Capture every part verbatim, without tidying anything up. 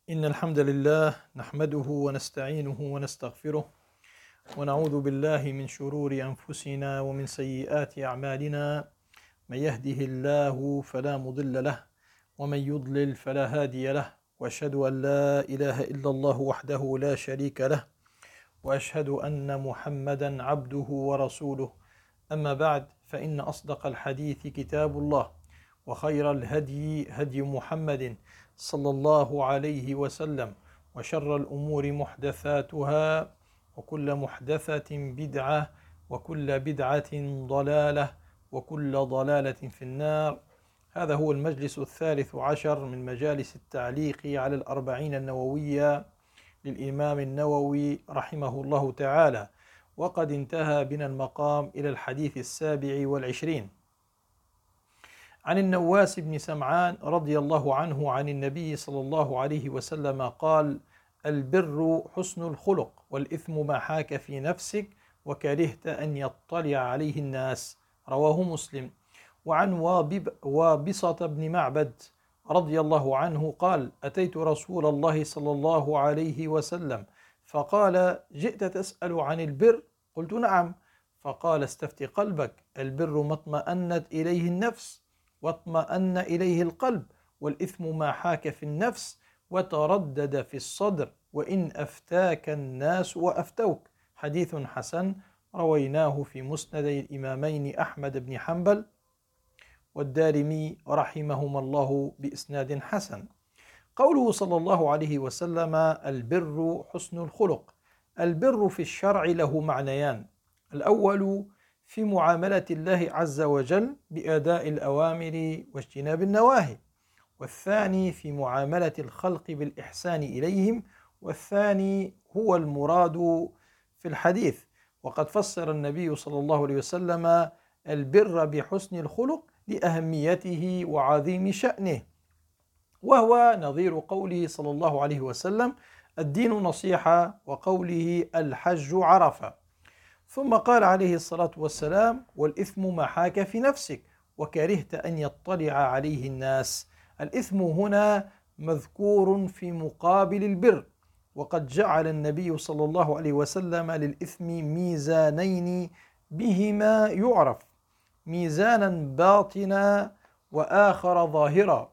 إن الحمد لله نحمده ونستعينه ونستغفره ونعوذ بالله من شرور أنفسنا ومن سيئات أعمالنا. من يهده الله فلا مضل له ومن يضلل فلا هادي له، وأشهد أن لا إله إلا الله وحده لا شريك له، وأشهد أن محمدا عبده ورسوله. أما بعد، فإن أصدق الحديث كتاب الله، وخير الهدي هدي محمد صلى الله عليه وسلم، وشر الأمور محدثاتها، وكل محدثة بدعة، وكل بدعة ضلالة، وكل ضلالة في النار. هذا هو المجلس الثالث عشر من مجالس التعليق على الأربعين النووية للإمام النووي رحمه الله تعالى، وقد انتهى بنا المقام إلى الحديث السابع والعشرين عن النواس بن سمعان رضي الله عنه عن النبي صلى الله عليه وسلم قال: البر حسن الخلق، والإثم ما حاك في نفسك وكرهت أن يطلع عليه الناس. رواه مسلم. وعن وابصة بن معبد رضي الله عنه قال: أتيت رسول الله صلى الله عليه وسلم فقال: جئت تسأل عن البر؟ قلت: نعم. فقال: استفت قلبك، البر ما اطمأنت إليه النفس واطمأن إليه القلب، والإثم ما حاك في النفس وتردد في الصدر، وإن أفتاك الناس وأفتوك. حديث حسن، رويناه في مسند الإمامين أحمد بن حنبل والدارمي رحمهما الله بإسناد حسن. قوله صلى الله عليه وسلم: البر حسن الخلق. البر في الشرع له معنيان: الأول في معاملة الله عز وجل بأداء الأوامر واجتناب النواهي، والثاني في معاملة الخلق بالإحسان إليهم، والثاني هو المراد في الحديث. وقد فسر النبي صلى الله عليه وسلم البر بحسن الخلق لأهميته وعظيم شأنه، وهو نظير قوله صلى الله عليه وسلم: الدين نصيحة، وقوله: الحج عرفة. ثم قال عليه الصلاة والسلام: والإثم ما حاك في نفسك وكرهت أن يطلع عليه الناس. الإثم هنا مذكور في مقابل البر، وقد جعل النبي صلى الله عليه وسلم للإثم ميزانين بهما يعرف: ميزانا باطنا وآخر ظاهرا.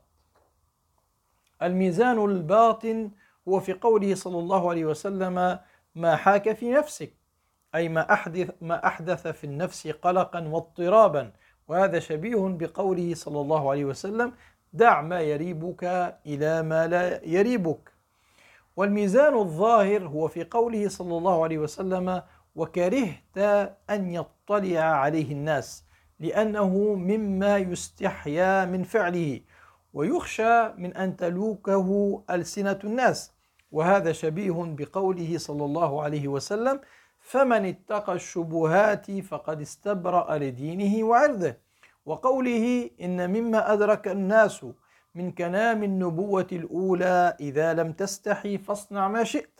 الميزان الباطن هو في قوله صلى الله عليه وسلم: ما حاك في نفسك، أي ما أحدث, ما أحدث في النفس قلقا واضطرابا، وهذا شبيه بقوله صلى الله عليه وسلم: دع ما يريبك إلى ما لا يريبك. والميزان الظاهر هو في قوله صلى الله عليه وسلم: وكرهت أن يطلع عليه الناس، لأنه مما يستحيا من فعله ويخشى من أن تلوكه ألسنة الناس، وهذا شبيه بقوله صلى الله عليه وسلم: فمن اتقى الشبهات فقد استبرأ لدينه وعرضه، وقوله: إن مما أدرك الناس من كلام النبوة الأولى إذا لم تستحي فاصنع ما شئت.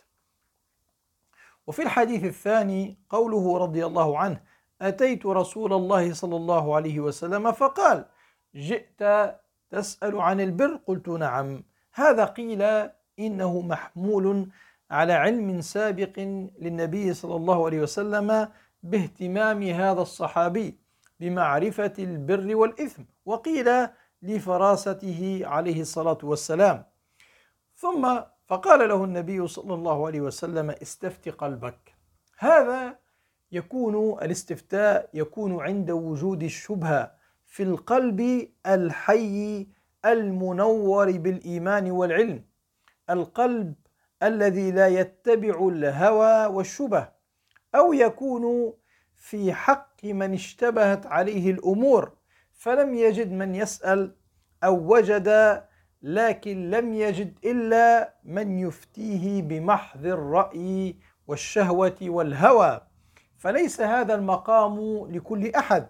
وفي الحديث الثاني قوله رضي الله عنه: أتيت رسول الله صلى الله عليه وسلم فقال: جئت تسأل عن البر؟ قلت: نعم. هذا قيل إنه محمول على علم سابق للنبي صلى الله عليه وسلم باهتمام هذا الصحابي بمعرفة البر والإثم، وقيل لفراسته عليه الصلاة والسلام. ثم فقال له النبي صلى الله عليه وسلم: استفت قلبك. هذا يكون الاستفتاء يكون عند وجود الشبهة في القلب الحي المنور بالإيمان والعلم، القلب الذي لا يتبع الهوى والشبه، أو يكون في حق من اشتبهت عليه الأمور فلم يجد من يسأل، أو وجد لكن لم يجد إلا من يفتيه بمحض الرأي والشهوة والهوى. فليس هذا المقام لكل أحد،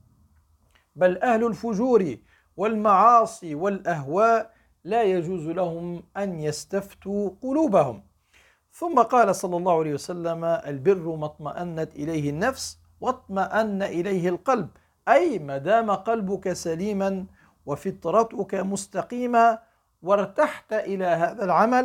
بل أهل الفجور والمعاصي والأهواء لا يجوز لهم أن يستفتوا قلوبهم. ثم قال صلى الله عليه وسلم: البر ما اطمأنت إليه النفس واطمأن إليه القلب، أي ما دام قلبك سليما وفطرتك مستقيمة وارتحت إلى هذا العمل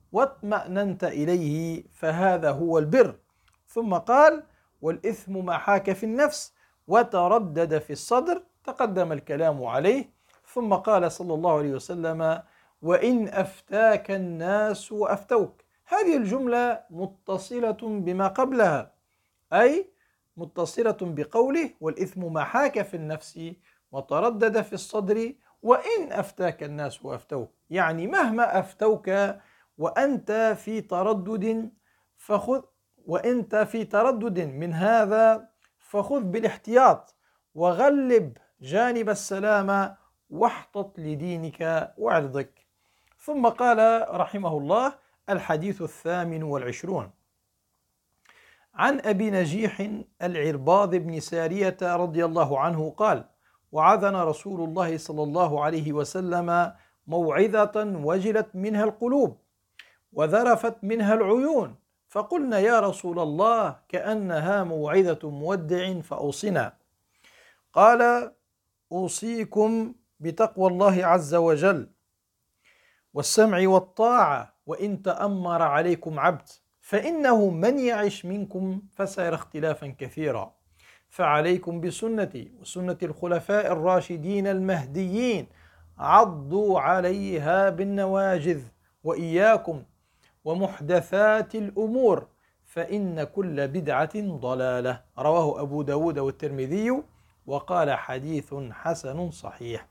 واطمأننت إليه فهذا هو البر. ثم قال: والإثم ما حاك في النفس وتردد في الصدر، تقدم الكلام عليه. ثم قال صلى الله عليه وسلم: وإن أفتاك الناس وأفتوك. هذه الجملة متصلة بما قبلها، أي متصلة بقوله: والإثم ما حاك في النفس وتردد في الصدر وإن أفتاك الناس وأفتوك، يعني مهما أفتوك وأنت في تردد فخذ وأنت في تردد من هذا فخذ بالاحتياط وغلب جانب السلامة واحتط لدينك وعرضك. ثم قال رحمه الله: الحديث الثامن والعشرون عن أبي نجيح العرباض بن سارية رضي الله عنه قال: وعظنا رسول الله صلى الله عليه وسلم موعظة وجلت منها القلوب وذرفت منها العيون، فقلنا: يا رسول الله كأنها موعظة مودع فأوصنا. قال: أوصيكم بتقوى الله عز وجل والسمع والطاعة وإن تأمر عليكم عبد، فإنه من يعش منكم فسيرى اختلافا كثيرا، فعليكم بسنتي وسنة الخلفاء الراشدين المهديين، عضوا عليها بالنواجذ، وإياكم ومحدثات الأمور فإن كل بدعة ضلالة. رواه أبو داود والترمذي وقال: حديث حسن صحيح.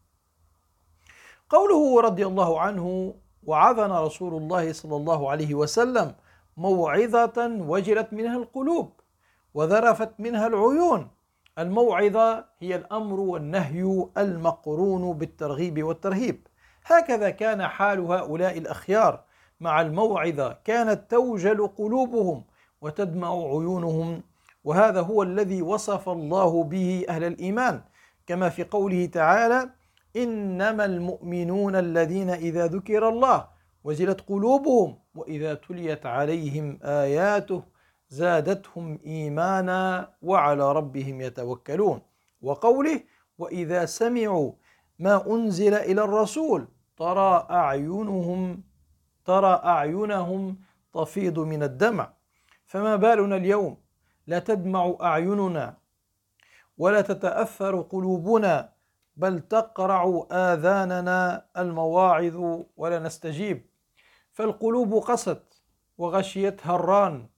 قوله رضي الله عنه: وعظنا رسول الله صلى الله عليه وسلم موعظة وجلت منها القلوب وذرفت منها العيون. الموعظة هي الأمر والنهي المقرون بالترغيب والترهيب، هكذا كان حال هؤلاء الأخيار مع الموعظة، كانت توجل قلوبهم وتدمع عيونهم، وهذا هو الذي وصف الله به أهل الإيمان، كما في قوله تعالى: إنما المؤمنون الذين إذا ذكر الله وجلت قلوبهم وإذا تليت عليهم آياته زادتهم إيمانا وعلى ربهم يتوكلون. وقوله: وإذا سمعوا ما أنزل إلى الرسول ترى أعينهم ترى أعينهم تفيض من الدمع. فما بالنا اليوم لا تدمع أعيننا ولا تتأثر قلوبنا، بل تقرع آذاننا المواعظ ولا نستجيب، فالقلوب قست وغشيتها الران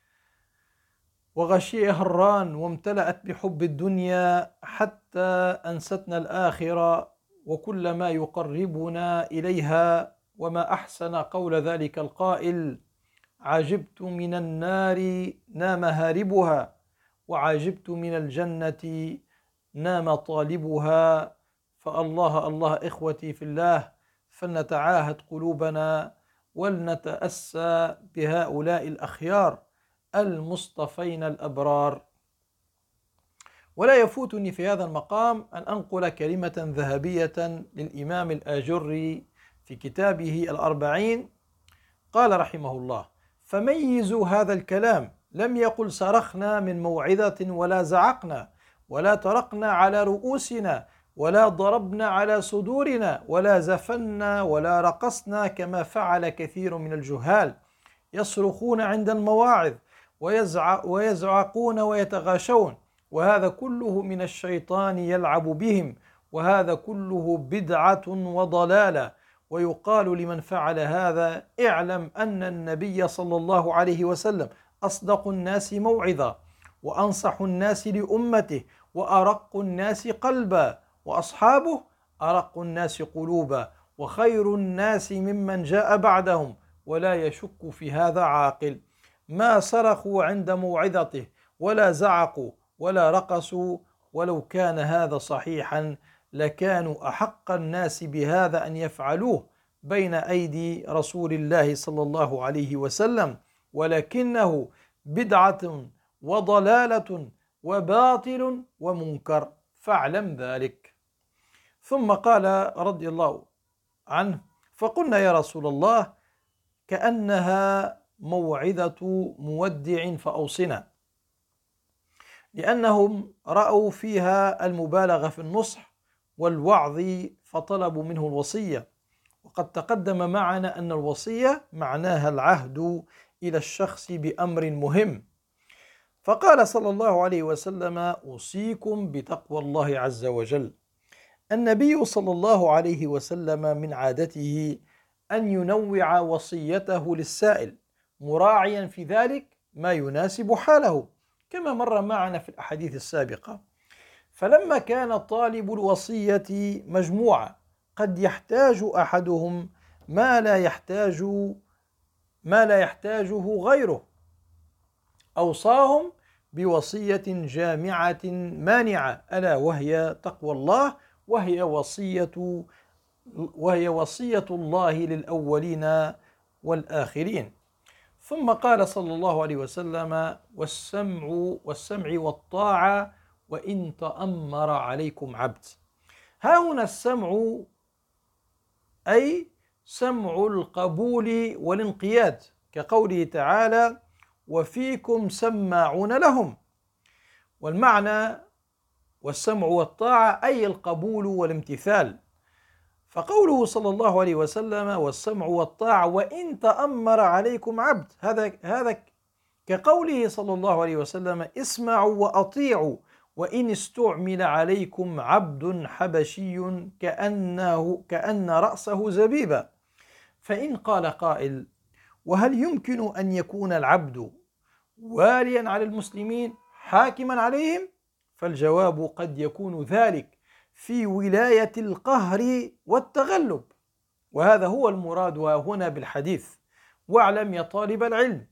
وغشيها الران وامتلأت بحب الدنيا حتى أنستنا الآخرة وكل ما يقربنا إليها. وما أحسن قول ذلك القائل: عجبت من النار نام هاربها وعجبت من الجنة نام طالبها. فالله الله إخوتي في الله، فلنتعاهد قلوبنا ولنتأسى بهؤلاء الأخيار المصطفين الأبرار. ولا يفوتني في هذا المقام أن أنقل كلمة ذهبية للإمام الآجري في كتابه الأربعين. قال رحمه الله: فميزوا هذا الكلام، لم يقل صرخنا من موعظة ولا زعقنا ولا طرقنا على رؤوسنا ولا ضربنا على صدورنا ولا زفنا ولا رقصنا كما فعل كثير من الجهال، يصرخون عند المواعظ ويزعقون ويتغاشون، وهذا كله من الشيطان يلعب بهم، وهذا كله بدعة وضلالة. ويقال لمن فعل هذا: اعلم أن النبي صلى الله عليه وسلم أصدق الناس موعظة وأنصح الناس لأمته وأرق الناس قلبا، وأصحابه أرق الناس قلوبا، وخير الناس ممن جاء بعدهم، ولا يشك في هذا عاقل. ما صرخوا عند موعظته ولا زعقوا ولا رقصوا، ولو كان هذا صحيحا لكانوا أحق الناس بهذا أن يفعلوه بين أيدي رسول الله صلى الله عليه وسلم، ولكنه بدعة وضلالة وباطل ومنكر، فاعلم ذلك. ثم قال رضي الله عنه: فقلنا يا رسول الله كأنها موعظة مودع فأوصنا، لأنهم رأوا فيها المبالغة في النصح والوعظ فطلبوا منه الوصية، وقد تقدم معنا أن الوصية معناها العهد إلى الشخص بأمر مهم، فقال صلى الله عليه وسلم: أوصيكم بتقوى الله عز وجل. النبي صلى الله عليه وسلم من عادته أن ينوع وصيته للسائل، مراعيا في ذلك ما يناسب حاله، كما مر معنا في الأحاديث السابقة. فلما كان طالب الوصية مجموعة قد يحتاج أحدهم ما لا يحتاج ما لا يحتاجه غيره، أوصاهم بوصية جامعة مانعة، ألا وهي تقوى الله، وهي وصية وهي وصية الله للأولين والآخرين. ثم قال صلى الله عليه وسلم: والسمع والسمع والطاعة وإن تأمر عليكم عبد. ها هنا السمع أي سمع القبول والانقياد، كقوله تعالى: وفيكم سماعون لهم. والمعنى والسمع والطاعة أي القبول والامتثال. فقوله صلى الله عليه وسلم: والسمع والطاعة وإن تأمر عليكم عبد، هذا هذا كقوله صلى الله عليه وسلم: اسمعوا وأطيعوا وإن استعمل عليكم عبد حبشي كأنه كأن رأسه زبيبة. فإن قال قائل: وهل يمكن أن يكون العبد واليا على المسلمين حاكما عليهم؟ فالجواب: قد يكون ذلك في ولاية القهر والتغلب، وهذا هو المراد هنا بالحديث. واعلم يا طالب العلم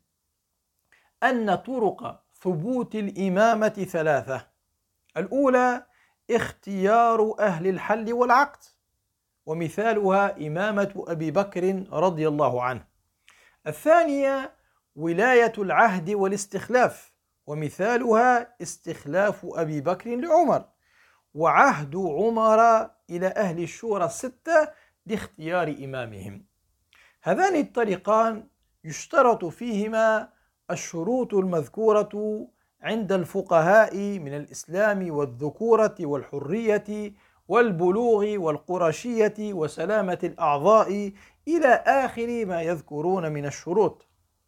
أن طرق ثبوت الإمامة ثلاثة: الأولى اختيار أهل الحل والعقد، ومثالها إمامة أبي بكر رضي الله عنه. الثانية ولاية العهد والاستخلاف، ومثالها استخلاف أبي بكر لعمر، وعهد عمر إلى أهل الشورى الستة لاختيار إمامهم. هذان الطريقان يشترط فيهما الشروط المذكورة عند الفقهاء من الإسلام والذكورة والحرية والبلوغ والقرشية وسلامة الأعضاء إلى آخر ما يذكرون من الشروط.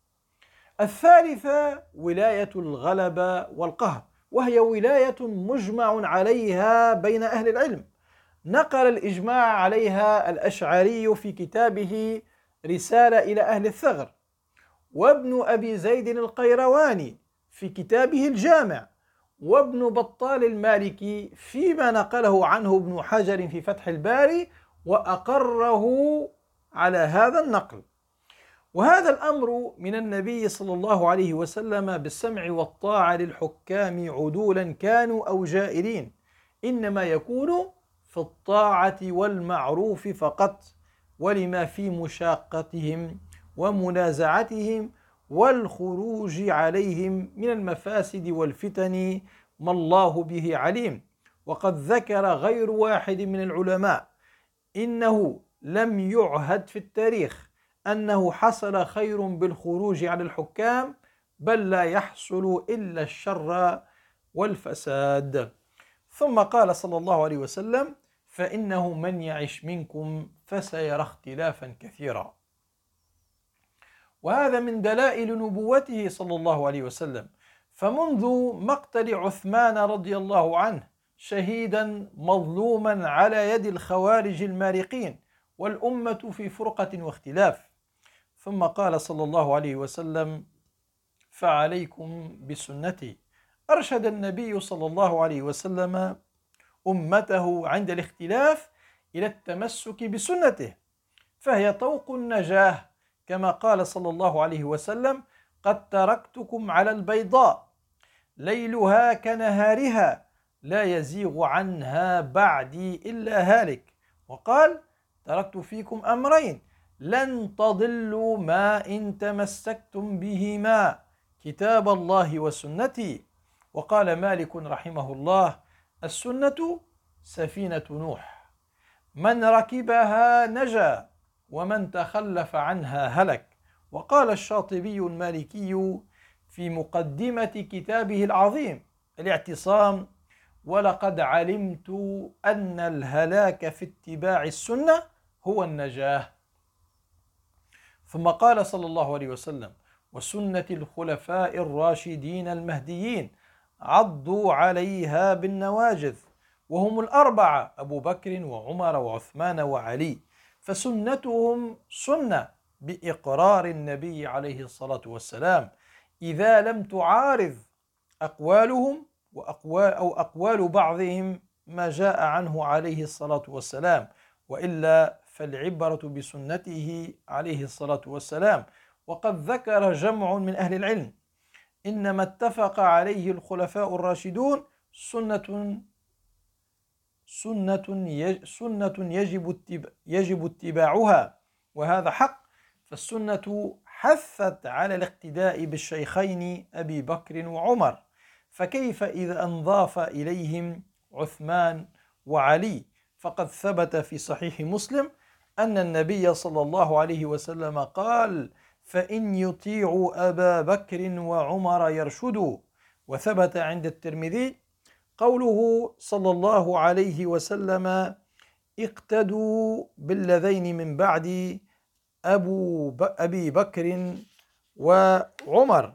الثالثة ولاية الغلبة والقهر، وهي ولاية مجمع عليها بين أهل العلم، نقل الإجماع عليها الأشعري في كتابه رسالة إلى أهل الثغر، وابن أبي زيد القيرواني في كتابه الجامع، وابن بطال المالكي فيما نقله عنه ابن حجر في فتح الباري وأقره على هذا النقل. وهذا الأمر من النبي صلى الله عليه وسلم بالسمع والطاعة للحكام عدولا كانوا أو جائرين إنما يكون في الطاعة والمعروف فقط، ولما في مشاقتهم ومنازعتهم والخروج عليهم من المفاسد والفتن ما الله به عليم. وقد ذكر غير واحد من العلماء إنه لم يعهد في التاريخ أنه حصل خير بالخروج على الحكام، بل لا يحصل إلا الشر والفساد. ثم قال صلى الله عليه وسلم: فإنه من يعش منكم فسيرى اختلافا كثيرا. وهذا من دلائل نبوته صلى الله عليه وسلم، فمنذ مقتل عثمان رضي الله عنه شهيدا مظلوما على يد الخوارج المارقين، والأمة في فرقة واختلاف. ثم قال صلى الله عليه وسلم: فعليكم بسنتي. أرشد النبي صلى الله عليه وسلم أمته عند الاختلاف إلى التمسك بسنته، فهي طوق النجاة، كما قال صلى الله عليه وسلم: قد تركتكم على البيضاء ليلها كنهارها لا يزيغ عنها بعدي إلا هالك. وقال: تركت فيكم أمرين لن تضلوا ما إن تمسكتم بهما، كتاب الله وسنتي. وقال مالك رحمه الله: السنة سفينة نوح، من ركبها نجا ومن تخلف عنها هلك. وقال الشاطبي المالكي في مقدمة كتابه العظيم الاعتصام: ولقد علمت أن الهلاك في اتباع السنة هو النجاة. ثم قال صلى الله عليه وسلم: وسنة الخلفاء الراشدين المهديين عضوا عليها بالنواجذ، وهم الأربعة: أبو بكر وعمر وعثمان وعلي، فسنتهم سنة بإقرار النبي عليه الصلاة والسلام إذا لم تعارض أقوالهم وأقوال أو أقوال بعضهم ما جاء عنه عليه الصلاة والسلام، وإلا فالعبرة بسنته عليه الصلاة والسلام. وقد ذكر جمع من أهل العلم: إنما اتفق عليه الخلفاء الراشدون سنة سنة سنة يجب يجب اتباعها، وهذا حق. فالسنة حثت على الاقتداء بالشيخين أبي بكر وعمر، فكيف إذا انضاف إليهم عثمان وعلي؟ فقد ثبت في صحيح مسلم أن النبي صلى الله عليه وسلم قال: فإن يطيعوا أبا بكر وعمر يرشدوا. وثبت عند الترمذي قوله صلى الله عليه وسلم: اقتدوا بالذين من بعد أبو ب... أبي بكر وعمر.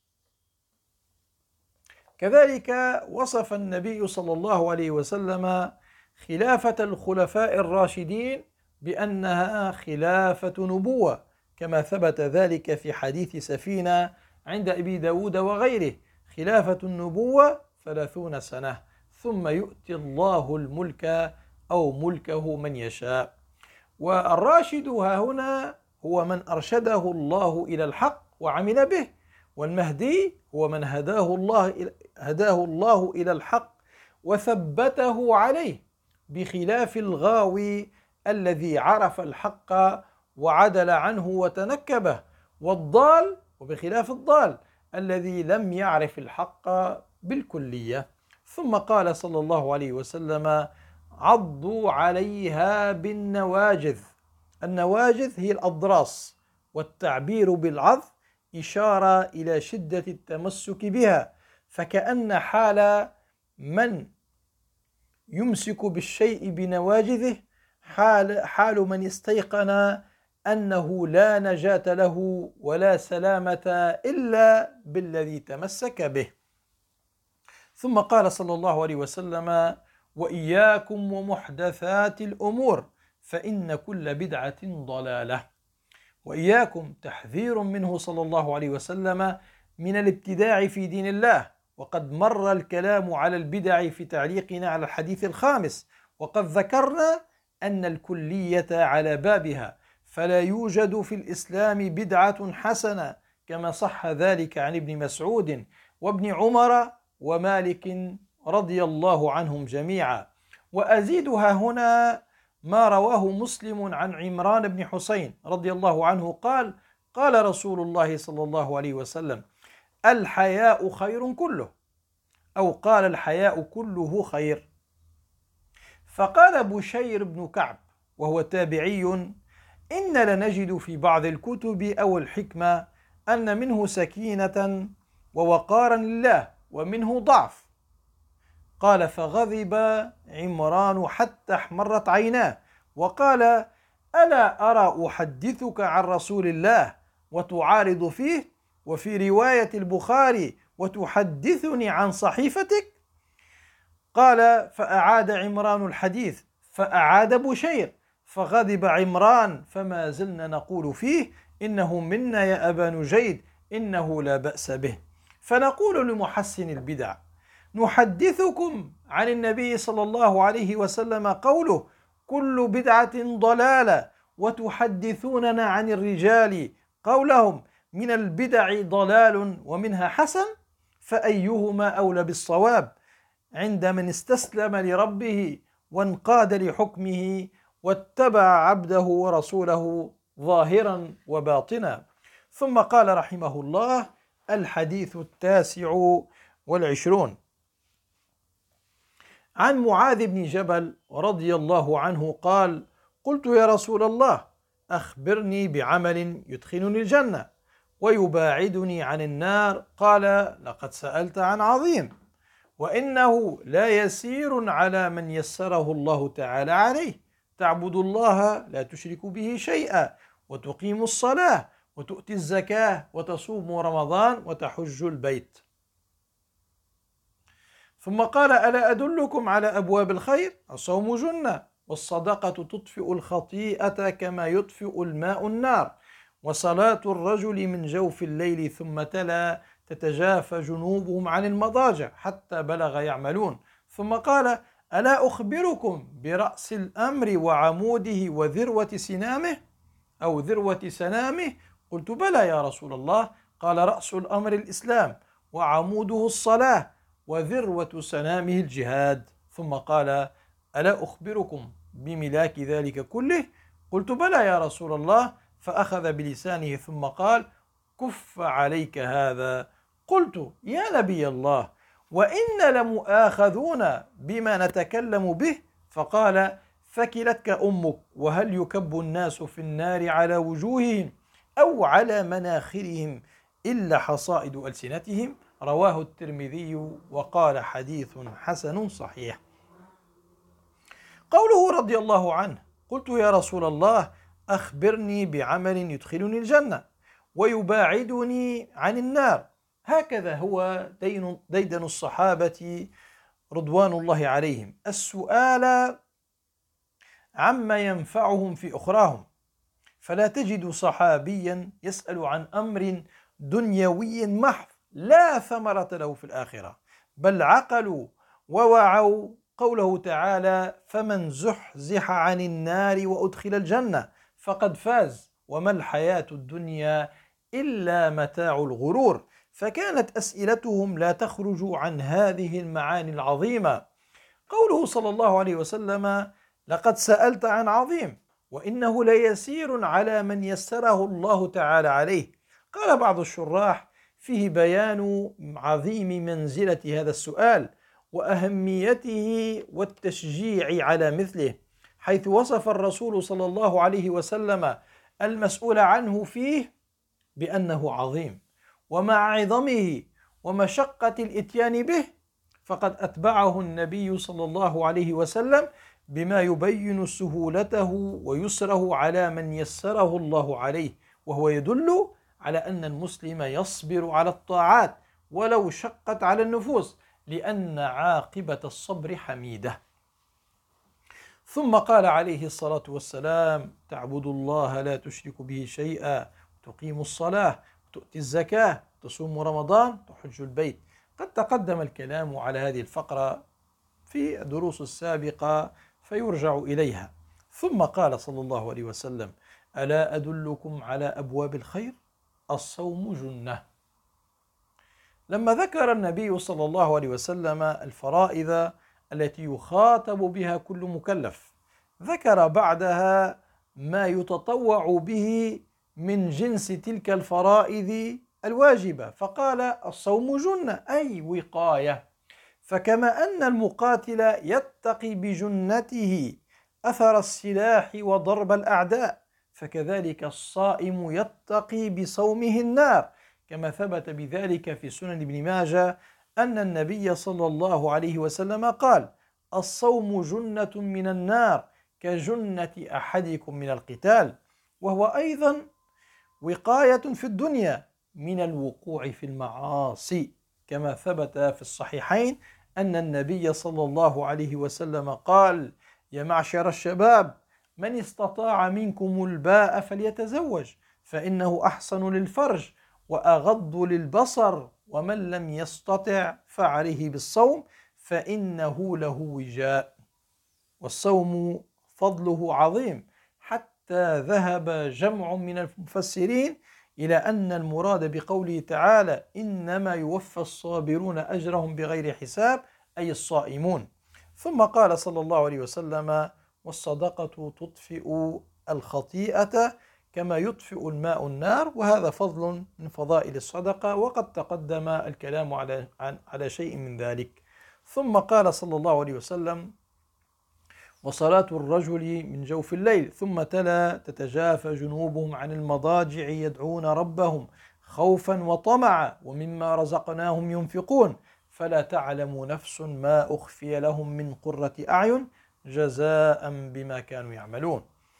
كذلك وصف النبي صلى الله عليه وسلم خلافة الخلفاء الراشدين بأنها خلافة نبوة، كما ثبت ذلك في حديث سفينة عند أبي داود وغيره: خلافة النبوة ثلاثون سنة ثم يؤتي الله الملك أو ملكه من يشاء. والراشد ها هنا هو من أرشده الله إلى الحق وعمل به، والمهدي هو من هداه الله هداه الله إلى الحق وثبته عليه، بخلاف الغاوي الذي عرف الحق وعدل عنه وتنكبه، والضال وبخلاف الضال الذي لم يعرف الحق بالكلية. ثم قال صلى الله عليه وسلم: عضوا عليها بالنواجذ. النواجذ هي الأضراس، والتعبير بالعض إشارة إلى شدة التمسك بها، فكأن حال من يمسك بالشيء بنواجذه حال, حال من استيقن أنه لا نجاة له ولا سلامة إلا بالذي تمسك به. ثم قال صلى الله عليه وسلم: وإياكم ومحدثات الأمور فإن كل بدعة ضلالة. وإياكم تحذير منه صلى الله عليه وسلم من الابتداع في دين الله، وقد مر الكلام على البدع في تعليقنا على الحديث الخامس، وقد ذكرنا أن الكلية على بابها، فلا يوجد في الإسلام بدعة حسنة، كما صح ذلك عن ابن مسعود وابن عمر ومالك رضي الله عنهم جميعا. وأزيدها هنا ما رواه مسلم عن عمران بن حسين رضي الله عنه قال: قال رسول الله صلى الله عليه وسلم: الحياء خير كله، أو قال: الحياء كله خير. فقال بشير بن كعب وهو تابعي: إن لنجد في بعض الكتب أو الحكمة أن منه سكينة ووقارا لله ومنه ضعف. قال: فغضب عمران حتى احمرت عيناه وقال: ألا أرى أحدثك عن رسول الله وتعارض فيه، وفي رواية البخاري وتحدثني عن صحيفتك؟ قال: فأعاد عمران الحديث، فأعاد بشير، فغضب عمران، فما زلنا نقول فيه: إنه منا يا أبا نجيد، إنه لا بأس به. فنقول لمحسن البدع: نحدثكم عن النبي صلى الله عليه وسلم قوله: كل بدعة ضلالة، وتحدثوننا عن الرجال قولهم: من البدع ضلال ومنها حسن، فأيهما أولى بالصواب عند من استسلم لربه وانقاد لحكمه واتبع عبده ورسوله ظاهرا وباطنا. ثم قال رحمه الله: الحديث التاسع والعشرون عن معاذ بن جبل رضي الله عنه قال: قلت يا رسول الله أخبرني بعمل يدخلني الجنة ويباعدني عن النار. قال: لقد سألت عن عظيم، وإنه لا يسير على من يسره الله تعالى عليه. تعبدوا الله لا تشركوا به شيئا وتقيموا الصلاة وتؤتي الزكاة وتصوموا رمضان وتحجوا البيت. ثم قال: ألا أدلكم على أبواب الخير؟ الصوم جنة، والصدقة تطفئ الخطيئة كما يطفئ الماء النار، وصلاة الرجل من جوف الليل. ثم تلا: تتجافى جنوبهم عن المضاجع حتى بلغ يعملون. ثم قال: ألا أخبركم برأس الأمر وعموده وذروة سنامه أو ذروة سنامه؟ قلت: بلى يا رسول الله. قال: رأس الأمر الإسلام، وعموده الصلاة، وذروة سنامه الجهاد. ثم قال: ألا أخبركم بملاك ذلك كله؟ قلت: بلى يا رسول الله. فأخذ بلسانه ثم قال: كف عليك هذا. قلت: يا نبي الله، وإن لمؤاخذون بما نتكلم به. فقال: ثكلتك أمك، وهل يكب الناس في النار على وجوههم أو على مناخرهم إلا حصائد ألسنتهم؟ رواه الترمذي وقال: حديث حسن صحيح. قوله رضي الله عنه: قلت: يا رسول الله، أخبرني بعمل يدخلني الجنة ويباعدني عن النار. هكذا هو دين ديدن الصحابة رضوان الله عليهم، السؤال عما ينفعهم في أخراهم. فلا تجد صحابيا يسأل عن أمر دنيوي محض لا ثمرة له في الآخرة، بل عقلوا ووعوا قوله تعالى: فمن زحزح عن النار وأدخل الجنة فقد فاز، وما الحياة الدنيا إلا متاع الغرور. فكانت أسئلتهم لا تخرج عن هذه المعاني العظيمة. قوله صلى الله عليه وسلم: لقد سألت عن عظيم، وإنه ليسير على من يسره الله تعالى عليه. قال بعض الشراح: فيه بيان عظيم منزلة هذا السؤال وأهميته والتشجيع على مثله، حيث وصف الرسول صلى الله عليه وسلم المسؤول عنه فيه بأنه عظيم، ومع عظمه ومشقة الإتيان به فقد أتبعه النبي صلى الله عليه وسلم بما يبين سهولته ويسره على من يسره الله عليه، وهو يدل على أن المسلم يصبر على الطاعات ولو شقت على النفوس، لأن عاقبة الصبر حميدة. ثم قال عليه الصلاة والسلام: تعبد الله لا تشرك به شيئا، تقيم الصلاة، تؤتي الزكاة، تصوم رمضان، تحج البيت. قد تقدم الكلام على هذه الفقرة في الدروس السابقة فيرجع إليها. ثم قال صلى الله عليه وسلم: ألا أدلكم على أبواب الخير؟ الصوم جنة. لما ذكر النبي صلى الله عليه وسلم الفرائض التي يخاطب بها كل مكلف، ذكر بعدها ما يتطوع به من جنس تلك الفرائض الواجبة، فقال: الصوم جنة، أي وقاية. فكما أن المقاتل يتقي بجنته أثر السلاح وضرب الأعداء، فكذلك الصائم يتقي بصومه النار، كما ثبت بذلك في سنن ابن ماجه أن النبي صلى الله عليه وسلم قال: الصوم جنة من النار كجنة أحدكم من القتال، وهو أيضا وقاية في الدنيا من الوقوع في المعاصي، كما ثبت في الصحيحين أن النبي صلى الله عليه وسلم قال: يا معشر الشباب، من استطاع منكم الباء فليتزوج، فإنه أحسن للفرج وأغض للبصر، ومن لم يستطع فعليه بالصوم فإنه له وجاء. والصوم فضله عظيم، حتى ذهب جمع من المفسرين إلى أن المراد بقوله تعالى: إنما يوفى الصابرون أجرهم بغير حساب، أي الصائمون. ثم قال صلى الله عليه وسلم: والصدقة تطفئ الخطيئة كما يطفئ الماء النار. وهذا فضل من فضائل الصدقة، وقد تقدم الكلام على على شيء من ذلك. ثم قال صلى الله عليه وسلم: وصلاة الرجل من جوف الليل. ثم تلا: تتجافى جنوبهم عن المضاجع يدعون ربهم خوفا وطمعا ومما رزقناهم ينفقون، فلا تعلم نفس ما أخفي لهم من قرة أعين جزاء بما كانوا يعملون.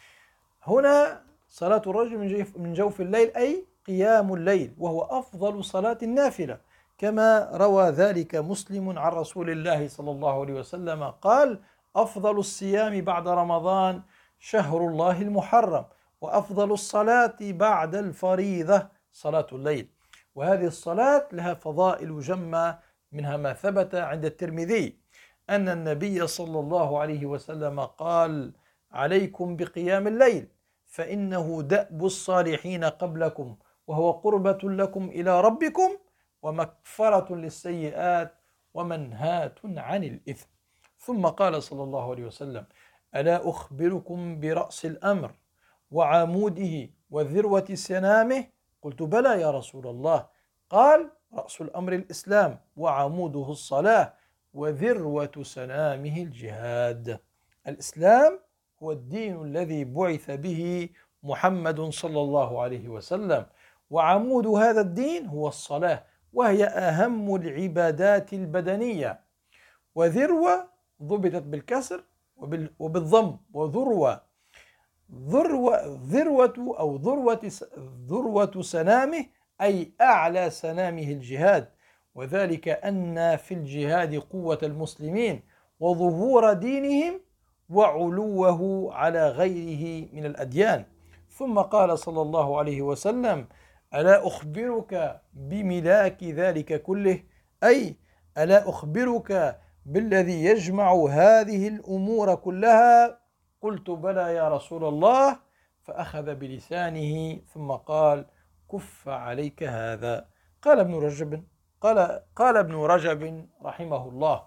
هنا صلاة الرجل من جوف الليل أي قيام الليل، وهو أفضل صلاة النافلة، كما روى ذلك مسلم عن رسول الله صلى الله عليه وسلم قال: أفضل الصيام بعد رمضان شهر الله المحرم، وأفضل الصلاة بعد الفريضة صلاة الليل. وهذه الصلاة لها فضائل جمة، منها ما ثبت عند الترمذي أن النبي صلى الله عليه وسلم قال: عليكم بقيام الليل فإنه دأب الصالحين قبلكم، وهو قربة لكم إلى ربكم ومكفرة للسيئات ومنهاة عن الإثم. ثم قال صلى الله عليه وسلم: ألا أخبركم برأس الأمر وعموده وذروة سنامه؟ قلت: بلى يا رسول الله. قال: رأس الأمر الإسلام، وعموده الصلاة، وذروة سنامه الجهاد. الإسلام هو الدين الذي بعث به محمد صلى الله عليه وسلم، وعمود هذا الدين هو الصلاة، وهي أهم العبادات البدنية. وذروة ضبطت بالكسر وبالضم، وذروة ذروة ذروة أو ذروة ذروة سنامه أي أعلى سنامه الجهاد، وذلك أن في الجهاد قوة المسلمين وظهور دينهم وعلوه على غيره من الأديان. ثم قال صلى الله عليه وسلم: ألا أخبرك بملاك ذلك كله؟ أي ألا أخبرك بالذي يجمع هذه الأمور كلها؟ قلت: بلى يا رسول الله. فأخذ بلسانه ثم قال: كف عليك هذا. قال ابن رجب قال, قال ابن رجب رحمه الله: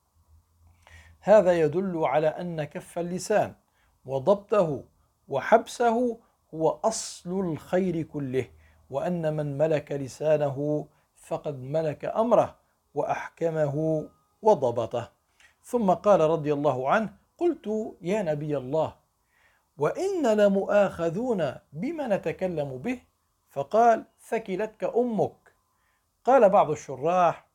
هذا يدل على أن كف اللسان وضبطه وحبسه هو أصل الخير كله، وأن من ملك لسانه فقد ملك أمره وأحكمه وضبطه. ثم قال رضي الله عنه: قلت: يا نبي الله، وإن لمؤاخذون بما نتكلم به؟ فقال: ثكلتك أمك. قال بعض الشراح: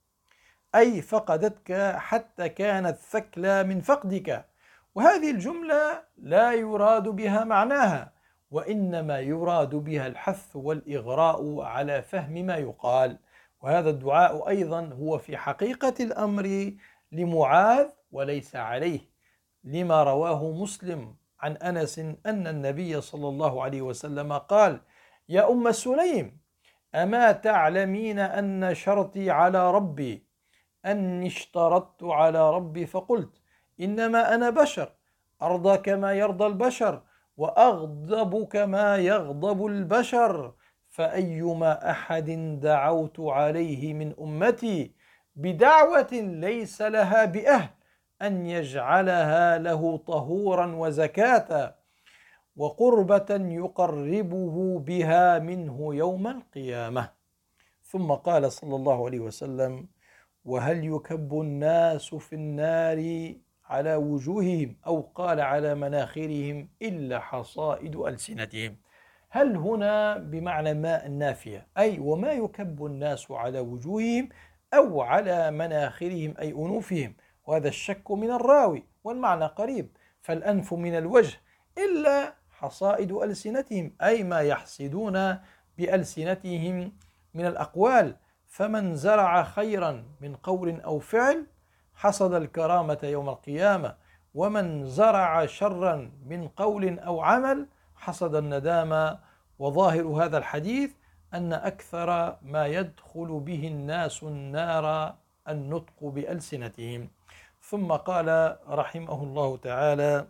أي فقدتك حتى كانت ثكلى من فقدك. وهذه الجملة لا يراد بها معناها، وإنما يراد بها الحث والإغراء على فهم ما يقال. وهذا الدعاء أيضا هو في حقيقة الأمر لمعاذ وليس عليه، لما رواه مسلم عن أنس أن النبي صلى الله عليه وسلم قال: يا أم سليم، أما تعلمين أن شرطي على ربي أني اشترطت على ربي فقلت: إنما أنا بشر، أرضى كما يرضى البشر، وأغضب كما يغضب البشر، فأيما أحد دعوت عليه من أمتي بدعوة ليس لها بأهل أن يجعلها له طهورا وزكاة وقربة يقربه بها منه يوم القيامة. ثم قال صلى الله عليه وسلم: وهل يكب الناس في النار على وجوههم أو قال على مناخرهم إلا حصائد ألسنتهم؟ هل هنا بمعنى ماء النافية، أي وما يكب الناس على وجوههم أو على مناخرهم أي أنوفهم، وهذا الشك من الراوي، والمعنى قريب، فالأنف من الوجه، إلا حصائد ألسنتهم أي ما يحصدون بألسنتهم من الأقوال. فمن زرع خيرا من قول أو فعل حصد الكرامة يوم القيامة، ومن زرع شرا من قول أو عمل حصد الندامة. وظاهر هذا الحديث أن أكثر ما يدخل به الناس النار النطق بألسنتهم. ثم قال رحمه الله تعالى: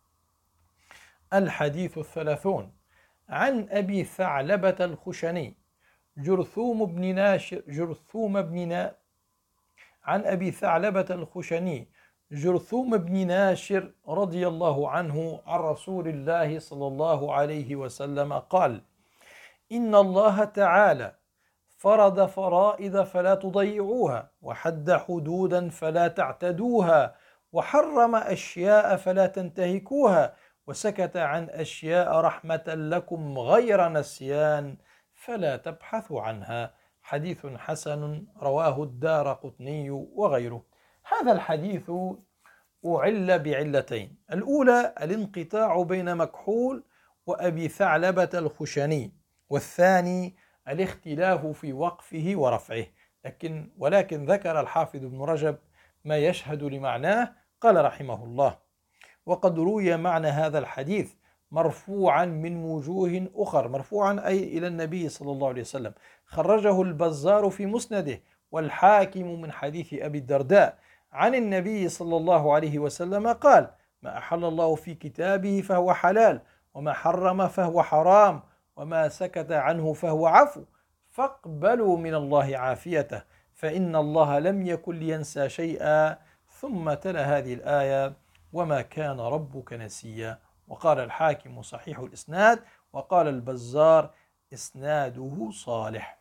الحديث الثلاثون عن أبي ثعلبة الخشني جرثوم بن ناشر جرثوم بن نا عن أبي ثعلبة الخشني جرثوم بن ناشر رضي الله عنه عن رسول الله صلى الله عليه وسلم قال: إن الله تعالى فرض فرائض فلا تضيعوها، وحد حدودا فلا تعتدوها، وحرم أشياء فلا تنتهكوها، وسكت عن أشياء رحمة لكم غير نسيان فلا تبحثوا عنها. حديث حسن رواه الدارقطني وغيره. هذا الحديث أعل بعلتين: الأولى الانقطاع بين مكحول وأبي ثعلبة الخشني، والثاني الاختلاف في وقفه ورفعه. لكن ولكن ذكر الحافظ ابن رجب ما يشهد لمعناه. قال رحمه الله: وقد روي معنى هذا الحديث مرفوعا من وجوه أخر، مرفوعا أي إلى النبي صلى الله عليه وسلم. خرجه البزار في مسنده، والحاكم من حديث أبي الدرداء عن النبي صلى الله عليه وسلم قال: ما أحل الله في كتابه فهو حلال، وما حرم فهو حرام، وما سكت عنه فهو عفو، فاقبلوا من الله عافيته، فإن الله لم يكن لينسى شيئا. ثم تلا هذه الآية: وما كان ربك نسيا. وقال الحاكم صحيح الإسناد، وقال البزار إسناده صالح.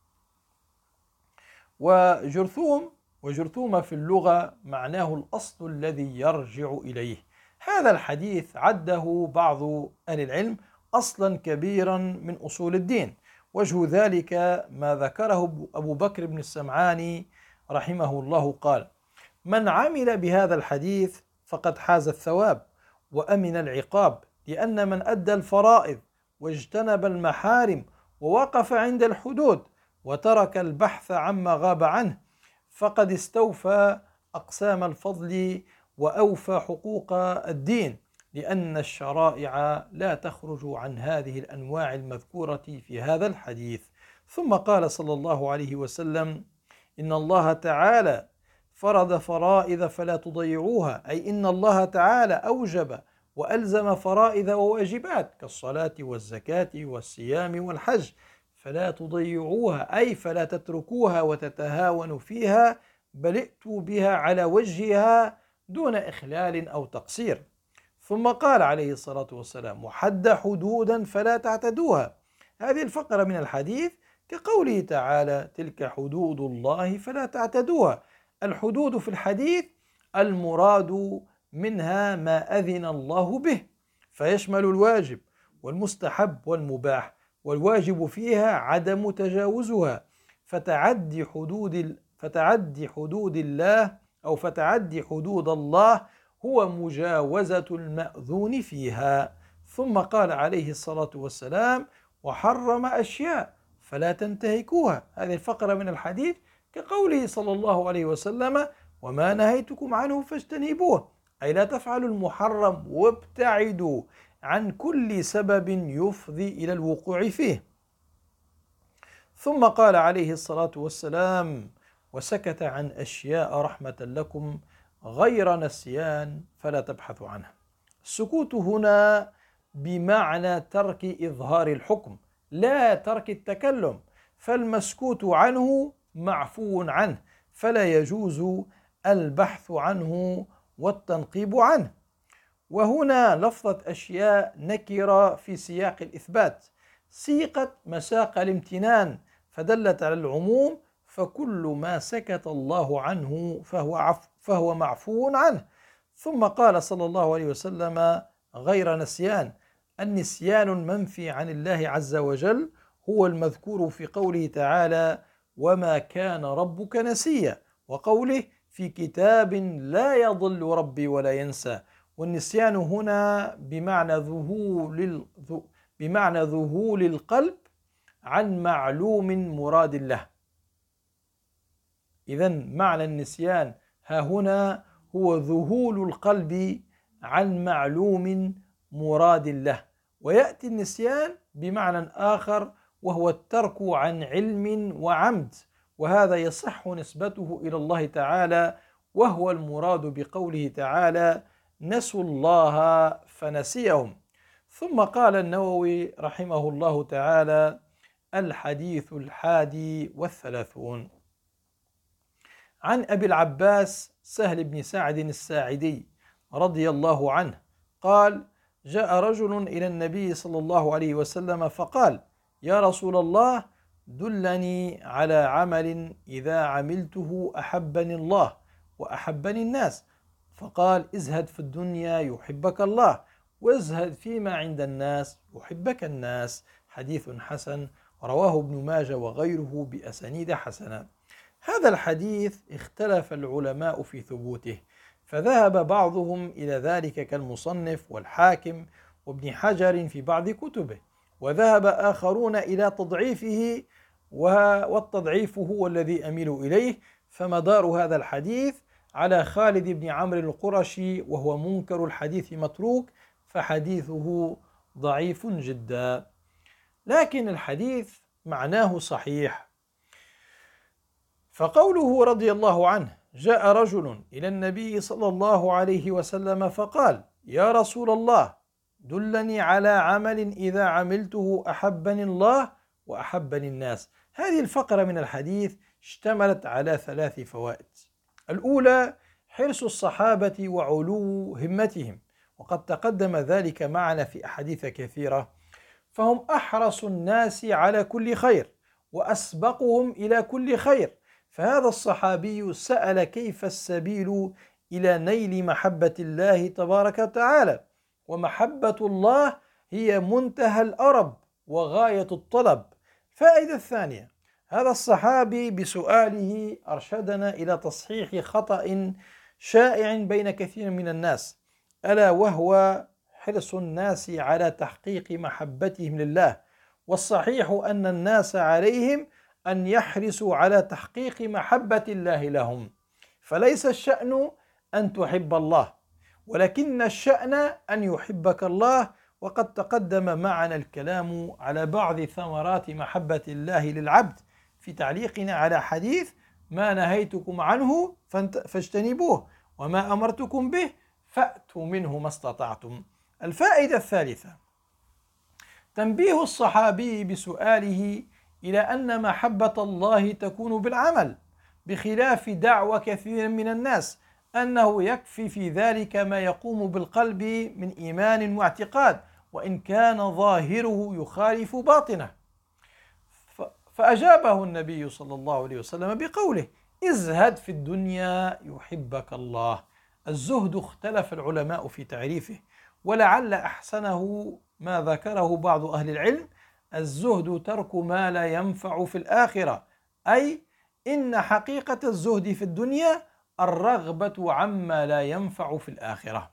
وجرثوم وجرثوم في اللغة معناه الأصل الذي يرجع إليه. هذا الحديث عده بعض أهل العلم أصلا كبيرا من أصول الدين. وجه ذلك ما ذكره أبو بكر بن السمعاني رحمه الله، قال: من عمل بهذا الحديث فقد حاز الثواب وأمن العقاب، لأن من أدى الفرائض واجتنب المحارم ووقف عند الحدود وترك البحث عما غاب عنه فقد استوفى أقسام الفضل وأوفى حقوق الدين، لأن الشرائع لا تخرج عن هذه الأنواع المذكورة في هذا الحديث. ثم قال صلى الله عليه وسلم: إن الله تعالى فرض فرائض فلا تضيعوها، أي إن الله تعالى أوجب وألزم فرائض وواجبات كالصلاة والزكاة والصيام والحج، فلا تضيعوها أي فلا تتركوها وتتهاونوا فيها، بل ائتوا بها على وجهها دون إخلال أو تقصير. ثم قال عليه الصلاة والسلام: وحد حدودا فلا تعتدوها. هذه الفقرة من الحديث كقوله تعالى: تلك حدود الله فلا تعتدوها. الحدود في الحديث المراد منها ما أذن الله به، فيشمل الواجب والمستحب والمباح، والواجب فيها عدم تجاوزها. فتعدي حدود فتعدي حدود الله أو فتعدي حدود الله هو مجاوزة المأذون فيها. ثم قال عليه الصلاة والسلام: وحرم أشياء فلا تنتهكوها. هذه الفقرة من الحديث كقوله صلى الله عليه وسلم: وما نهيتكم عنه فاجتنبوه، أي لا تفعلوا المحرم وابتعدوا عن كل سبب يفضي إلى الوقوع فيه. ثم قال عليه الصلاة والسلام: وسكت عن أشياء رحمة لكم غير نسيان فلا تبحثوا عنها. السكوت هنا بمعنى ترك إظهار الحكم، لا ترك التكلم، فالمسكوت عنه معفو عنه، فلا يجوز البحث عنه والتنقيب عنه. وهنا لفظة أشياء نكرة في سياق الإثبات، سيقت مساق الامتنان فدلت على العموم، فكل ما سكت الله عنه فهو, عفو فهو معفو عنه. ثم قال صلى الله عليه وسلم: غير نسيان. النسيان المنفي عن الله عز وجل هو المذكور في قوله تعالى: وما كان ربك نسيا، وقوله: في كتاب لا يضل ربي ولا ينسى. والنسيان هنا بمعنى ذهول بمعنى ذهول القلب عن معلوم مراد الله. إذن معنى النسيان ها هنا هو ذهول القلب عن معلوم مراد الله. ويأتي النسيان بمعنى آخر وهو الترك عن علم وعمد، وهذا يصح نسبته إلى الله تعالى، وهو المراد بقوله تعالى: نسوا الله فنسيهم. ثم قال النووي رحمه الله تعالى: الحديث الحادي والثلاثون عن أبي العباس سهل بن سعد الساعدي رضي الله عنه قال: جاء رجل إلى النبي صلى الله عليه وسلم فقال: يا رسول الله، دلني على عمل إذا عملته أحبني الله وأحبني الناس. فقال: ازهد في الدنيا يحبك الله، وازهد فيما عند الناس يحبك الناس. حديث حسن، رواه ابن ماجه وغيره بأسانيد حسنة. هذا الحديث اختلف العلماء في ثبوته، فذهب بعضهم إلى ذلك كالمصنف والحاكم وابن حجر في بعض كتبه، وذهب آخرون إلى تضعيفه، والتضعيف هو الذي أميل إليه. فمدار هذا الحديث على خالد بن عمرو القرشي، وهو منكر الحديث متروك، فحديثه ضعيف جدا، لكن الحديث معناه صحيح. فقوله رضي الله عنه: جاء رجل إلى النبي صلى الله عليه وسلم فقال: يا رسول الله، دلني على عمل إذا عملته أحبني الله وأحبني الناس. هذه الفقرة من الحديث اشتملت على ثلاث فوائد. الأولى: حرص الصحابة وعلو همتهم، وقد تقدم ذلك معنا في أحاديث كثيرة، فهم أحرص الناس على كل خير وأسبقهم إلى كل خير. فهذا الصحابي سأل كيف السبيل إلى نيل محبة الله تبارك وتعالى، ومحبة الله هي منتهى الأرب وغاية الطلب. فائدة الثانية: هذا الصحابي بسؤاله أرشدنا إلى تصحيح خطأ شائع بين كثير من الناس، ألا وهو حرص الناس على تحقيق محبتهم لله. والصحيح أن الناس عليهم أن يحرصوا على تحقيق محبة الله لهم، فليس الشأن أن تحب الله، ولكن الشأن أن يحبك الله. وقد تقدم معنا الكلام على بعض ثمرات محبة الله للعبد في تعليقنا على حديث: ما نهيتكم عنه فاجتنبوه وما أمرتكم به فأتوا منه ما استطعتم. الفائدة الثالثة: تنبيه الصحابي بسؤاله إلى أن محبة الله تكون بالعمل، بخلاف دعوى كثير من الناس أنه يكفي في ذلك ما يقوم بالقلب من إيمان واعتقاد، وإن كان ظاهره يخالف باطنه. فأجابه النبي صلى الله عليه وسلم بقوله: ازهد في الدنيا يحبك الله. الزهد اختلف العلماء في تعريفه، ولعل أحسنه ما ذكره بعض أهل العلم: الزهد ترك ما لا ينفع في الآخرة، أي إن حقيقة الزهد في الدنيا الرغبة عما لا ينفع في الآخرة،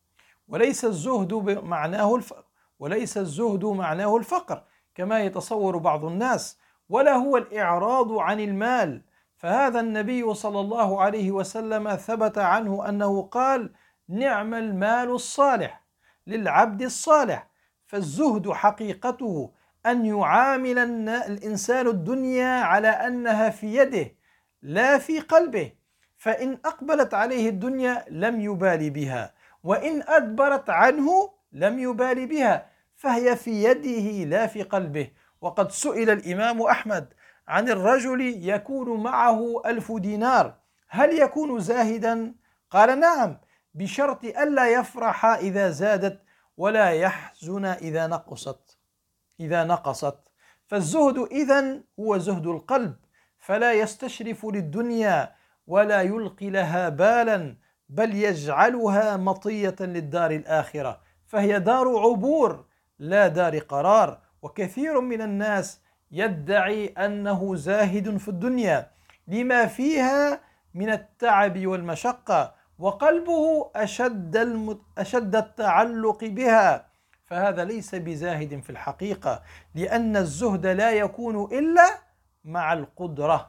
وليس الزهد معناه الفقر وليس الزهد معناه الفقر كما يتصور بعض الناس، ولا هو الإعراض عن المال. فهذا النبي صلى الله عليه وسلم ثبت عنه أنه قال: نعم المال الصالح للعبد الصالح. فالزهد حقيقته أن يعامل الإنسان الدنيا على أنها في يده لا في قلبه، فإن أقبلت عليه الدنيا لم يبالي بها، وإن أدبرت عنه لم يبالي بها، فهي في يده لا في قلبه. وقد سئل الإمام أحمد عن الرجل يكون معه ألف دينار هل يكون زاهدا؟ قال: نعم، بشرط ألا يفرح إذا زادت ولا يحزن إذا نقصت إذا نقصت. فالزهد إذن هو زهد القلب، فلا يستشرف للدنيا ولا يلقي لها بالا، بل يجعلها مطية للدار الآخرة، فهي دار عبور لا دار قرار. وكثير من الناس يدعي أنه زاهد في الدنيا لما فيها من التعب والمشقة، وقلبه أشد, المت... أشد التعلق بها، فهذا ليس بزاهد في الحقيقة، لأن الزهد لا يكون إلا مع القدرة.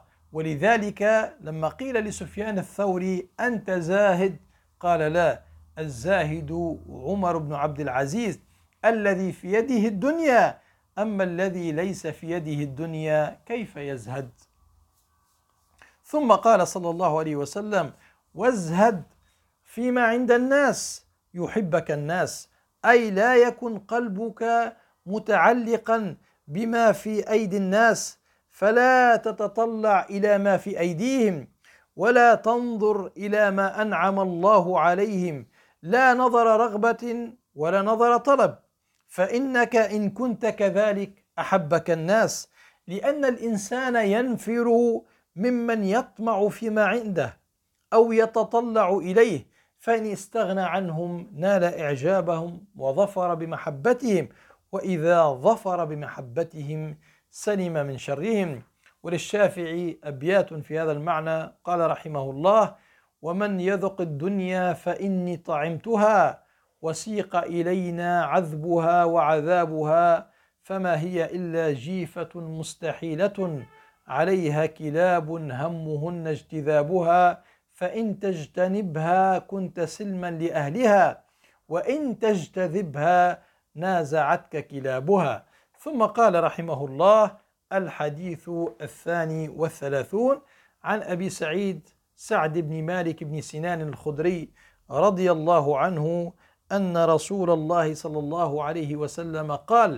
ولذلك لما قيل لسفيان الثوري: أنت زاهد؟ قال: لا، الزاهد عمر بن عبد العزيز الذي في يده الدنيا، أما الذي ليس في يده الدنيا كيف يزهد؟ ثم قال صلى الله عليه وسلم: وازهد فيما عند الناس يحبك الناس، أي لا يكن قلبك متعلقا بما في أيدي الناس، فلا تتطلع إلى ما في أيديهم، ولا تنظر إلى ما أنعم الله عليهم، لا نظر رغبة ولا نظر طلب، فإنك إن كنت كذلك أحبك الناس، لأن الإنسان ينفر ممن يطمع فيما عنده أو يتطلع إليه، فإن استغنى عنهم نال إعجابهم وظفر بمحبتهم، وإذا ظفر بمحبتهم سلم من شرهم. وللشافعي أبيات في هذا المعنى، قال رحمه الله: ومن يذق الدنيا فإني طعمتها، وسيق إلينا عذبها وعذابها، فما هي إلا جيفة مستحيلة عليها كلاب همهن اجتذابها، فإن تجتنبها كنت سلما لأهلها، وإن تجتذبها نازعتك كلابها. ثم قال رحمه الله: الحديث الثاني والثلاثون عن أبي سعيد سعد بن مالك بن سنان الخدري رضي الله عنه أن رسول الله صلى الله عليه وسلم قال: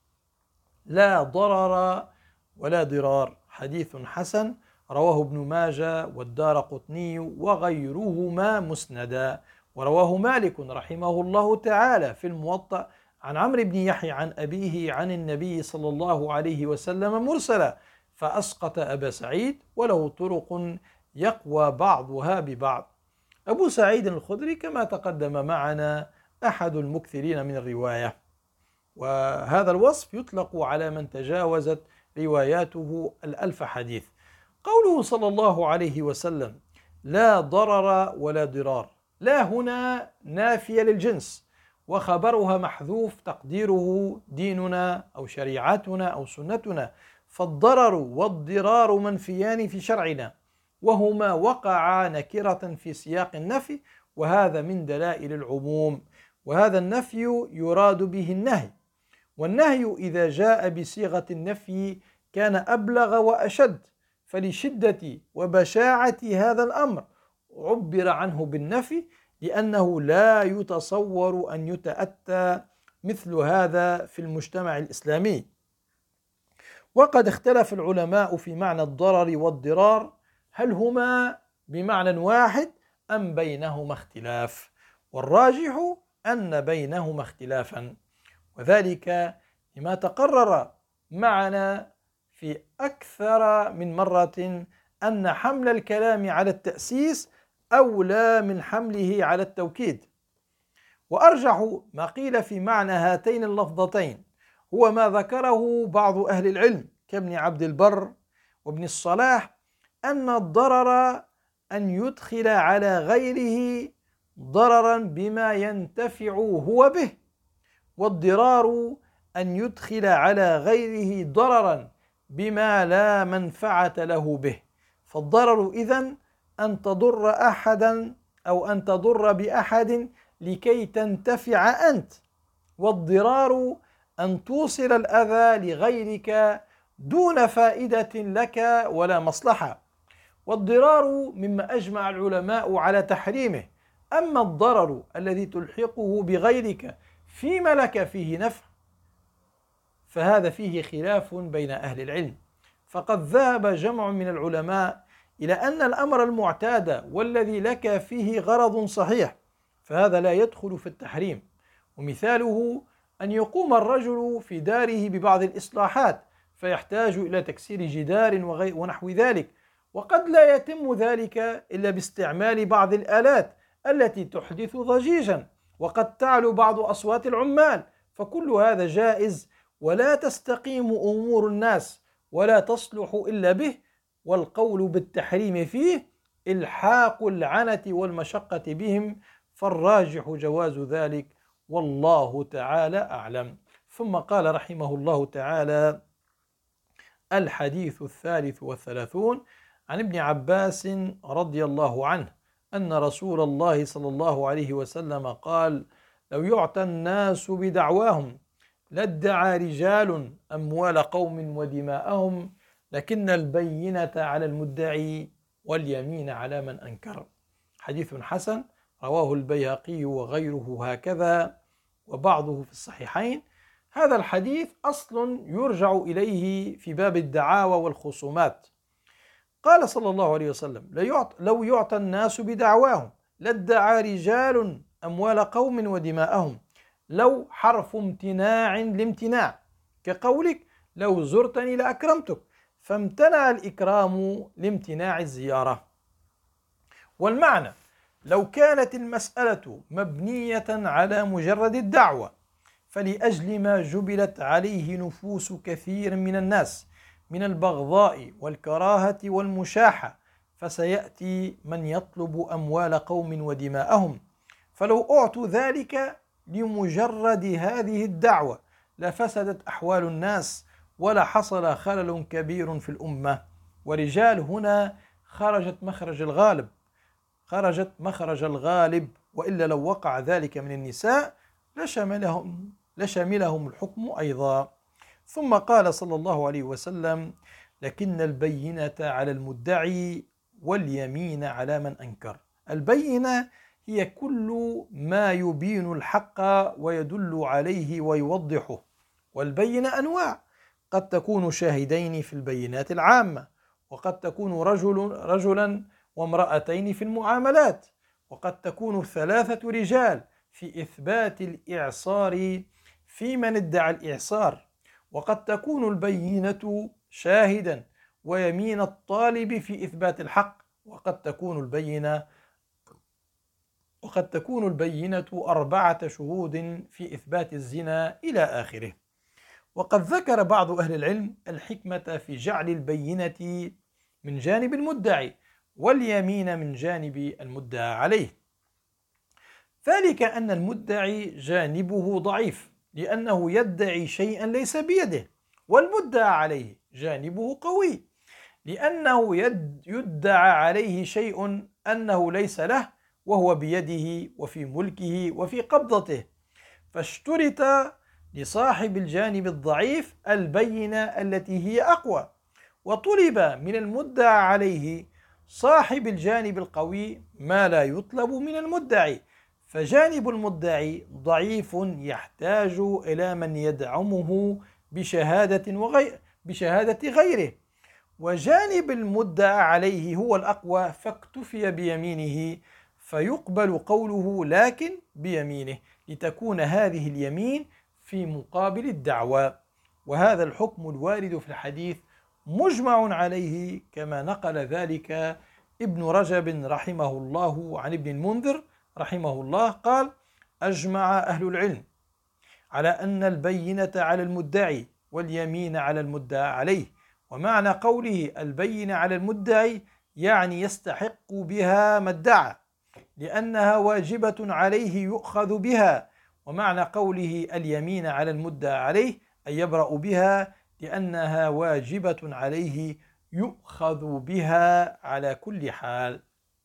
لا ضرر ولا ضرار. حديث حسن، رواه ابن ماجه والدارقطني وغيرهما مسندا. ورواه مالك رحمه الله تعالى في الموطأ عن عمرو بن يحيى عن أبيه عن النبي صلى الله عليه وسلم مرسلا، فأسقط أبا سعيد، وله طرق يقوى بعضها ببعض. أبو سعيد الخدري كما تقدم معنا أحد المكثرين من الرواية، وهذا الوصف يطلق على من تجاوزت رواياته الألف حديث. قوله صلى الله عليه وسلم: لا ضرر ولا ضرار، لا هنا نافية للجنس، وخبرها محذوف تقديره ديننا أو شريعتنا أو سنتنا، فالضرر والضرار منفيان في شرعنا، وهما وقعا نكرة في سياق النفي، وهذا من دلائل العموم، وهذا النفي يراد به النهي، والنهي إذا جاء بصيغة النفي كان أبلغ وأشد، فلشدة وبشاعة هذا الأمر عبر عنه بالنفي، لأنه لا يتصور أن يتأتى مثل هذا في المجتمع الإسلامي. وقد اختلف العلماء في معنى الضرر والضرار، هل هما بمعنى واحد أم بينهما اختلاف؟ والراجح أن بينهما اختلافا، وذلك لما تقرر معنا في أكثر من مرة أن حمل الكلام على التأسيس أولى من حمله على التوكيد. وأرجح ما قيل في معنى هاتين اللفظتين هو ما ذكره بعض أهل العلم كابن عبد البر وابن الصلاح، أن الضرر أن يدخل على غيره ضررا بما ينتفع هو به، والضرار أن يدخل على غيره ضررا بما لا منفعة له به. فالضرر إذن أن تضر أحدا أو أن تضر بأحد لكي تنتفع أنت، والضرار أن توصل الأذى لغيرك دون فائدة لك ولا مصلحة. والضرار مما أجمع العلماء على تحريمه، أما الضرر الذي تلحقه بغيرك فيما لك فيه نفع فهذا فيه خلاف بين أهل العلم. فقد ذهب جمع من العلماء إلى أن الأمر المعتاد والذي لك فيه غرض صحيح فهذا لا يدخل في التحريم، ومثاله أن يقوم الرجل في داره ببعض الإصلاحات فيحتاج إلى تكسير جدار ونحو ذلك، وقد لا يتم ذلك إلا باستعمال بعض الآلات التي تحدث ضجيجا، وقد تعلو بعض أصوات العمال، فكل هذا جائز ولا تستقيم أمور الناس ولا تصلح إلا به، والقول بالتحريم فيه إلحاق العنة والمشقة بهم، فالراجح جواز ذلك والله تعالى أعلم. ثم قال رحمه الله تعالى: الحديث الثالث والثلاثون عن ابن عباس رضي الله عنه أن رسول الله صلى الله عليه وسلم قال: لو يعطى الناس بدعواهم لادعى رجال أموال قوم ودماءهم، لكن البينة على المدعي واليمين على من أنكر. حديث حسن، رواه البيهقي وغيره هكذا وبعضه في الصحيحين. هذا الحديث أصل يرجع إليه في باب الدعاوى والخصومات. قال صلى الله عليه وسلم: لو يعطى الناس بدعواهم لادعى رجال أموال قوم ودماءهم. لو حرف امتناع لامتناع، كقولك لو زرتني لأكرمتك، فامتنع الإكرام لامتناع الزيارة. والمعنى لو كانت المسألة مبنية على مجرد الدعوة فلأجل ما جبلت عليه نفوس كثير من الناس من البغضاء والكراهة والمشاحة، فسيأتي من يطلب أموال قوم ودماءهم، فلو أعطوا ذلك لمجرد هذه الدعوة لفسدت أحوال الناس ولا حصل خلل كبير في الأمة. ورجال هنا خرجت مخرج الغالب خرجت مخرج الغالب وإلا لو وقع ذلك من النساء لشملهم, لشملهم الحكم أيضا. ثم قال صلى الله عليه وسلم: لكن البينة على المدعي واليمين على من أنكر. البينة هي كل ما يبين الحق ويدل عليه ويوضحه، والبينة أنواع، قد تكون شاهدين في البينات العامة، وقد تكون رجل رجلا وامرأتين في المعاملات، وقد تكون ثلاثة رجال في إثبات الإعصار في من ادعى الإعصار، وقد تكون البينة شاهدا ويمين الطالب في إثبات الحق، وقد تكون البينة وقد تكون البينة أربعة شهود في إثبات الزنا إلى آخره. وقد ذكر بعض أهل العلم الحكمة في جعل البينة من جانب المدعي واليمين من جانب المدعى عليه، ذلك أن المدعي جانبه ضعيف لأنه يدعي شيئا ليس بيده، والمدعى عليه جانبه قوي لأنه يدعى عليه شيء أنه ليس له وهو بيده وفي ملكه وفي قبضته، فاشترط لصاحب الجانب الضعيف البينة التي هي أقوى، وطلب من المدعى عليه صاحب الجانب القوي ما لا يطلب من المدعي، فجانب المدعي ضعيف يحتاج إلى من يدعمه بشهادة, وغير بشهادة غيره، وجانب المدعى عليه هو الأقوى فاكتفي بيمينه فيقبل قوله لكن بيمينه لتكون هذه اليمين في مقابل الدعوى. وهذا الحكم الوارد في الحديث مجمع عليه كما نقل ذلك ابن رجب رحمه الله عن ابن المنذر رحمه الله قال: أجمع أهل العلم على أن البينة على المدعي واليمين على المدعى عليه. ومعنى قوله البينة على المدعي يعني يستحق بها ما ادعى لأنها واجبة عليه يؤخذ بها، ومعنى قوله اليمين على المدعى عليه أي يبرأ بها لأنها واجبة عليه يؤخذ بها على كل حال.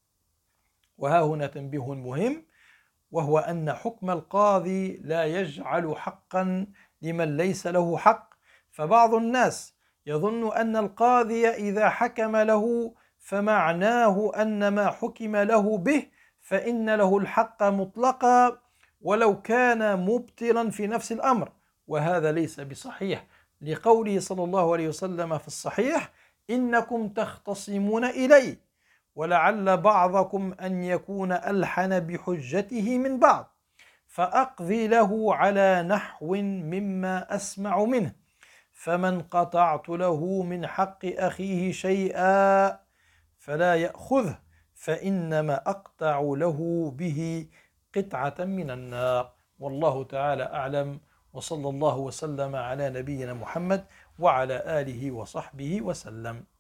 وها هنا تنبيه مهم، وهو أن حكم القاضي لا يجعل حقا لمن ليس له حق، فبعض الناس يظن أن القاضي إذا حكم له فمعناه أن ما حكم له به فإن له الحق مطلقا ولو كان مبطلا في نفس الأمر، وهذا ليس بصحيح، لقوله صلى الله عليه وسلم في الصحيح: إنكم تختصمون إلي ولعل بعضكم أن يكون ألحن بحجته من بعض، فأقضي له على نحو مما أسمع منه، فمن قطعت له من حق أخيه شيئا فلا يأخذه، فإنما أقطع له به قطعة من النار. والله تعالى أعلم، وصلى الله وسلم على نبينا محمد وعلى آله وصحبه وسلم.